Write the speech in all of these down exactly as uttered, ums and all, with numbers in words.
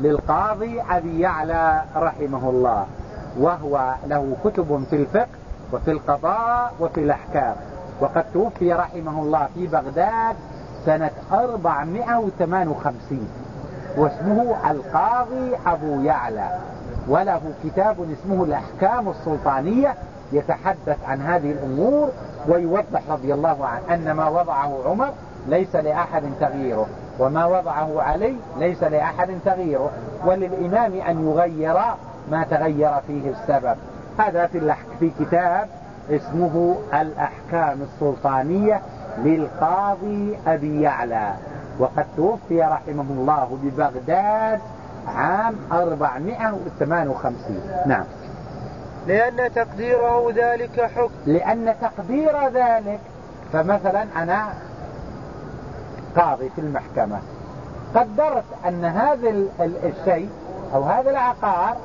للقاضي أبي يعلى رحمه الله، وهو له كتب في الفقه وفي القضاء وفي الأحكام، وقد توفي رحمه الله في بغداد سنة أربعمائة وثمانية وخمسين، واسمه القاضي أبو يعلى، وله كتاب اسمه الأحكام السلطانية يتحدث عن هذه الأمور ويوضح رضي الله عنه أن ما وضعه عمر ليس لأحد تغييره، وما وضعه علي ليس لأحد تغييره، وللإمام أن يغير ما تغير فيه السبب. هذا في, في كتاب اسمه الأحكام السلطانية للقاضي أبي يعلى، وقد توفي رحمه الله ببغداد عام أربعمائة وثمانية وخمسين. نعم. لأن تقديره ذلك حكم، لأن تقدير ذلك، فمثلا أنا قاضي في المحكمة قدرت أن هذا الشيء أو هذا العقار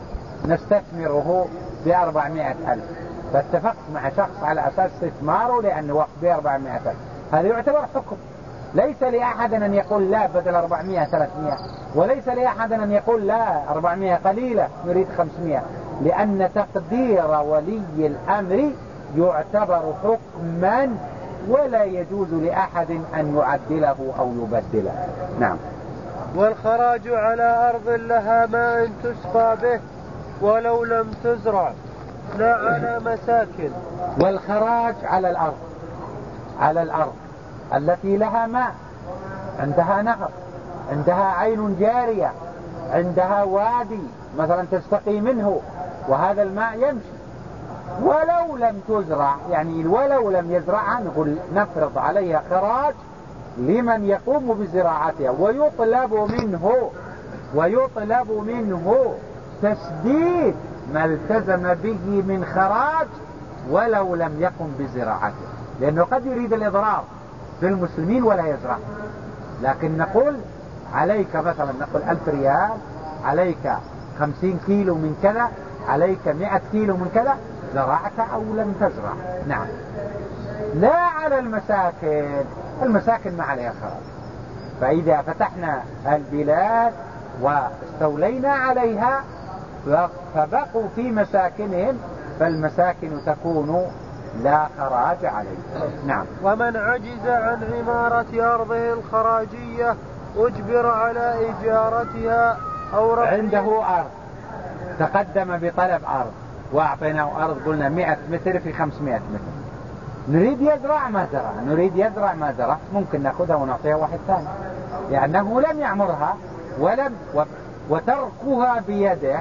نستثمره بأربعمائة ألف، فاتفقت مع شخص على أساس استثماره لأنه وقت بأربعمائة ألف، هذا يعتبر حكم. ليس لأحد أن يقول لا بدل أربعمائة ثلاثمائة، وليس لأحد أن يقول لا أربعمائة قليلة نريد خمسمائة، لأن تقدير ولي الأمر يعتبر حكما ولا يجوز لأحد أن يعدله أو يبدله. نعم. والخراج على أرض لها ماء تسقى به ولو لم تزرع، لا على مساكن. والخراج على الأرض، على الأرض التي لها ماء، عندها نهر، عندها عين جارية، عندها وادي مثلا تستقي منه وهذا الماء يمشي، ولو لم تزرع، يعني ولو لم يزرعها نقول نفرض عليها خراج لمن يقوم بزراعتها، ويطلب منه ويطلب منه تسديد ما التزم به من خراج ولو لم يقم بزراعته، لأنه قد يريد الإضرار بالمسلمين ولا يزرع. لكن نقول عليك مثلا نقول ألف ريال، عليك خمسين كيلو من كذا، عليك مئة كيلو من كذا، زرعت أو لم تزرع. نعم. لا على المساكن، المساكن ما عليها خراج، فإذا فتحنا البلاد واستولينا عليها فبقوا في مساكنهم فالمساكن تكون لا خراج عليه. نعم. ومن عجز عن عمارة أرضه الخراجية أجبر على إجارتها أو رفع. عنده أرض تقدم بطلب أرض وأعطيناه أرض قلنا مئة متر في خمسمائة متر، نريد يزرع ما زرع، نريد يزرع ما زرع، ممكن نأخذها ونعطيها واحد ثاني لأنه لم يعمرها ولم وتركها بيده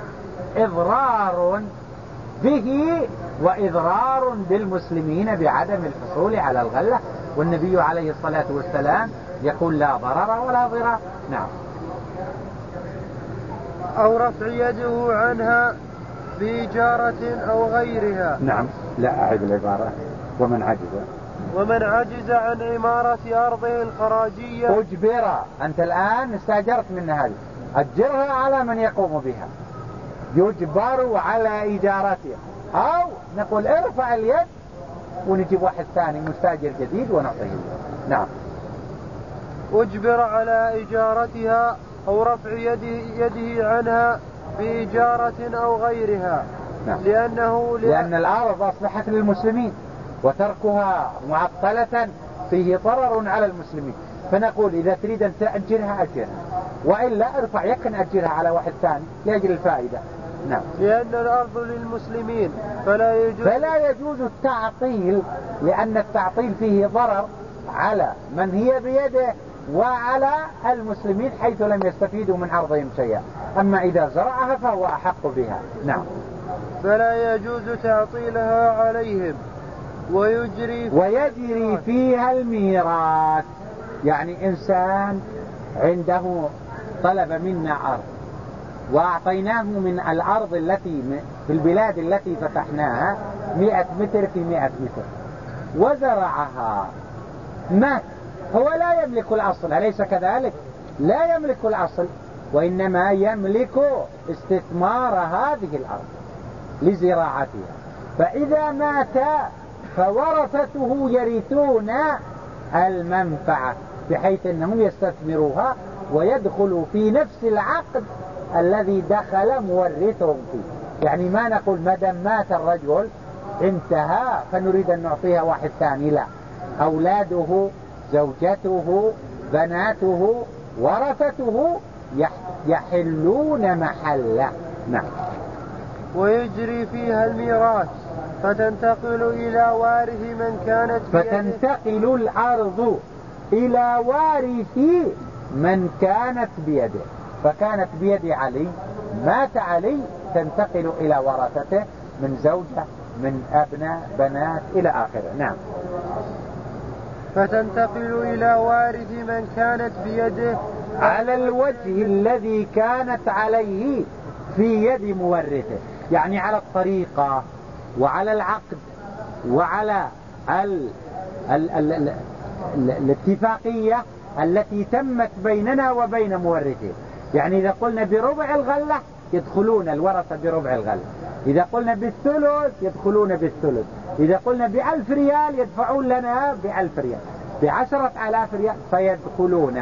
إضرار به وإضرار بالمسلمين بعدم الحصول على الغلة، والنبي عليه الصلاة والسلام يقول لا ضرر ولا ضرار. نعم. أو رفع يده عنها بإجارة أو غيرها. نعم. لا أعيد العبارة. ومن عجز ومن عجز عن عمارة أرضه الخراجية أجبر. أنت الآن استأجرت من هذه، أجرها على من يقوم بها، يجبر على إجارتها، أو نقول ارفع اليد ونجيب واحد ثاني مستأجر جديد ونعطيه. نعم. أجبر على إجارتها أو رفع يده, يده عنها بإجارة أو غيرها. نعم. لأنه لأن الأرض أصبحت للمسلمين وتركها معطلة فيه ضرر على المسلمين، فنقول إذا تريد أن تأجرها أجرها، وإلا ارفع يكن أجرها على واحد ثاني لأجل الفائدة. نعم. لأن الأرض للمسلمين فلا يجوز فلا يجوز التعطيل، لأن التعطيل فيه ضرر على من هي بيده وعلى المسلمين حيث لم يستفيدوا من أرضهم شيئا، أما إذا زرعها فهو أحق بها. نعم. فلا يجوز تعطيلها عليهم ويجري ويجري فيها الميراث. يعني إنسان عنده طلب منا أرض وأعطيناه من الأرض التي في البلاد التي فتحناها مئة متر في مئة متر وزرعها، مات، هو لا يملك الأصل، أليس كذلك؟ لا يملك الأصل، وإنما يملك استثمار هذه الأرض لزراعتها، فإذا مات فورثته يرثون المنفعة بحيث أنهم يستثمروها ويدخلوا في نفس العقد الذي دخل مورثهم فيه. يعني ما نقول ما دام مات الرجل انتهى فنريد أن نعطيها واحد ثاني، لا، أولاده زوجته بناته ورثته يحلون محله. نعم. ويجري فيها الميراث فتنتقل إلى وارث من كانت بيده. فتنتقل الأرض إلى وارث من كانت بيده، فكانت بيد علي، مات علي، تنتقل إلى ورثته من زوجة من أبناء بنات إلى آخره. نعم. فتنتقل إلى وارث من كانت بيده على الوجه الذي كانت عليه في يد مورثه، يعني على الطريقة وعلى العقد وعلى ال ال ال ال ال الاتفاقية التي تمت بيننا وبين مورثه. يعني إذا قلنا بربع الغلة يدخلون الورثة بربع الغلة، إذا قلنا بالثلث يدخلون بالثلث، إذا قلنا بألف ريال يدفعون لنا بألف ريال، بعشرة آلاف ريال فيدخلون.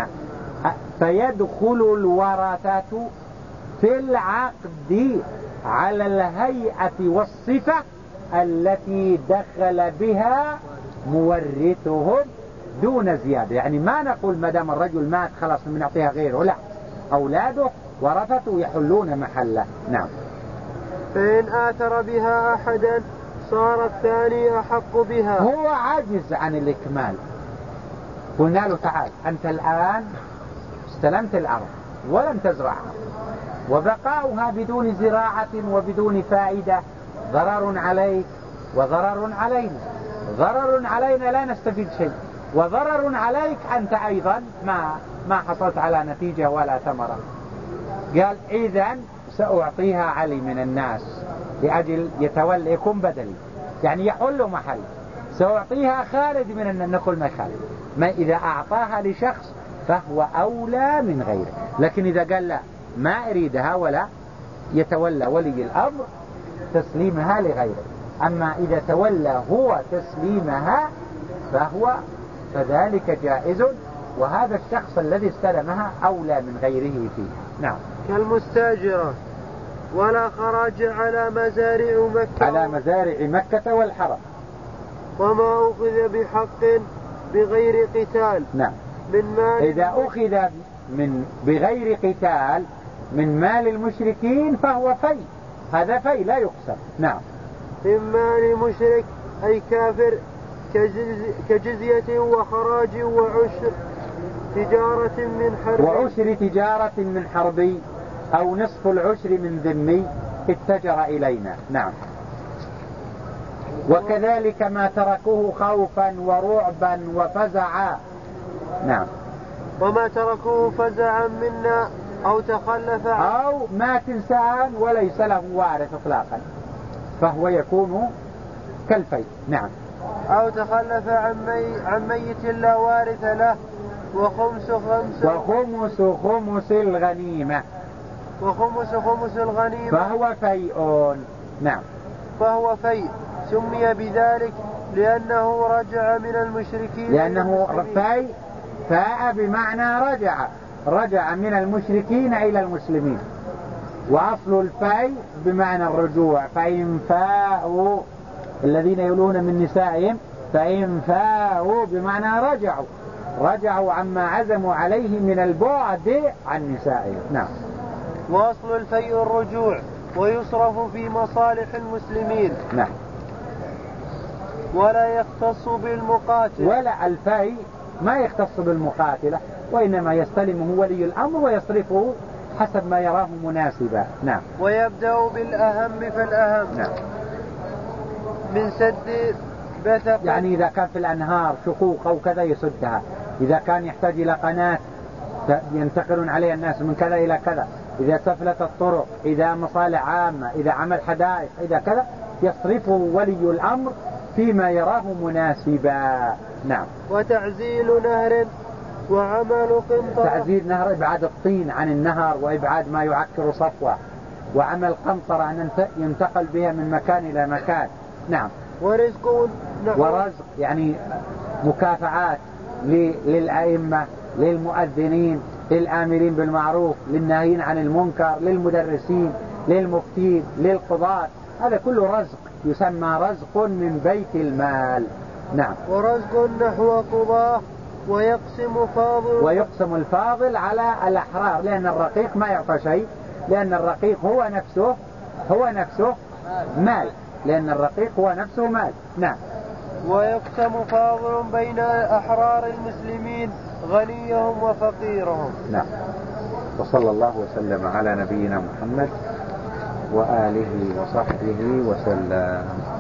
فيدخل الورثة في العقد على الهيئة والصفة التي دخل بها مورثهم دون زيادة. يعني ما نقول ما دام الرجل مات خلاص بنعطيها غيره، لا، أولاده ورثته يحلون محله. نعم. فإن آثر بها أحدا صار الثاني أحق بها. هو عاجز عن الإكمال، قلنا له تعال أنت الآن استلمت الأرض ولم تزرعها، وبقاؤها بدون زراعة وبدون فائدة ضرر عليك وضرر علينا. ضرر علينا لا نستفيد شيء، وضرر عليك أنت أيضا ما ما حصلت على نتيجة ولا ثمرة. قال إذن سأعطيها علي من الناس لأجل يتولى يكون بدلي، يعني يحل محل. سأعطيها خالد من الناس، نقول ما خالد، ما إذا أعطاها لشخص فهو أولى من غيره. لكن إذا قال لا ما أريدها ولا يتولى ولي الأمر تسليمها لغيره. أما إذا تولى هو تسليمها فهو فذلك جائز، وهذا الشخص الذي استلمها أولى من غيره فيه. نعم. كالمستاجرة. ولا خراج على مزارع مكة على مزارع مكة والحرم. وما أخذ بحق بغير قتال. نعم. من مال إذا أخذ من بغير قتال من مال المشركين فهو في، هذا في لا يقسم. نعم. من مال مشرك أي كافر كجزية وخراج وعشر تجارة من حرب وعشر تجارة من حربي أو نصف العشر من ذمي اتجر إلينا. نعم. وكذلك ما تركوه خوفا ورعبا وفزعا. نعم. وما تركوه فزعا منا أو تخلف أو مات إنسان وليس له وارث إطلاقا فهو يكون كالفي. نعم. أو تخلف عن, مي عن ميت لا وارث له وخمس خمس وخمس خمس الغنيمة وخمس خمس الغنيمة فهو فيء. نعم. فهو فيء سمي بذلك لأنه رجع من المشركين، لأنه فيء فاء بمعنى رجع، رجع من المشركين إلى المسلمين. وأصل الفيء بمعنى الرجوع، فإن فاءوا الذين يلون من نسائهم فإن فاءوا بمعنى رجعوا، رجعوا عما عزموا عليه من البعد عن نسائهم. نعم. وأصل الفيء الرجوع ويصرف في مصالح المسلمين. نعم. ولا يختص بالمقاتل. ولا الفيء ما يختص بالمقاتلة، وإنما يستلمه ولي الأمر ويصرفه حسب ما يراه مناسبا. نعم. ويبدأ بالأهم فالأهم. نعم. من سد بثق، يعني إذا كان في الأنهار شقوق أو كذا يسدها، إذا كان يحتاج إلى قناة ينتقلون عليها الناس من كذا إلى كذا، إذا سفلت الطرق، إذا مصالح عامة، إذا عمل حدائق، إذا كذا يصرفه ولي الأمر فيما يراه مناسبا. نعم. وتعزيل نهر وعمل قنطرة. تعزيل نهر إبعاد الطين عن النهر وإبعاد ما يعكر صفوة، وعمل قنطرة أن ينتقل بها من مكان إلى مكان. نعم. ورزق ورزق يعني مكافعات للأئمة للمؤذنين للآمرين بالمعروف، للناهين عن المنكر، للمدرسين، للمفتين، للقضاة. هذا كله رزق يسمى رزق من بيت المال. نعم. ورزق نحو قضاه ويقسم فاضل ويقسم الفاضل على الأحرار، لأن الرقيق ما يعطى شيء، لأن الرقيق هو نفسه هو نفسه مال، لأن الرقيق هو نفسه مال. نعم. ويقسم فاضل بين أحرار المسلمين غنيهم وفقيرهم. نعم. وصلى الله وسلم على نبينا محمد وآله وصحبه وسلم.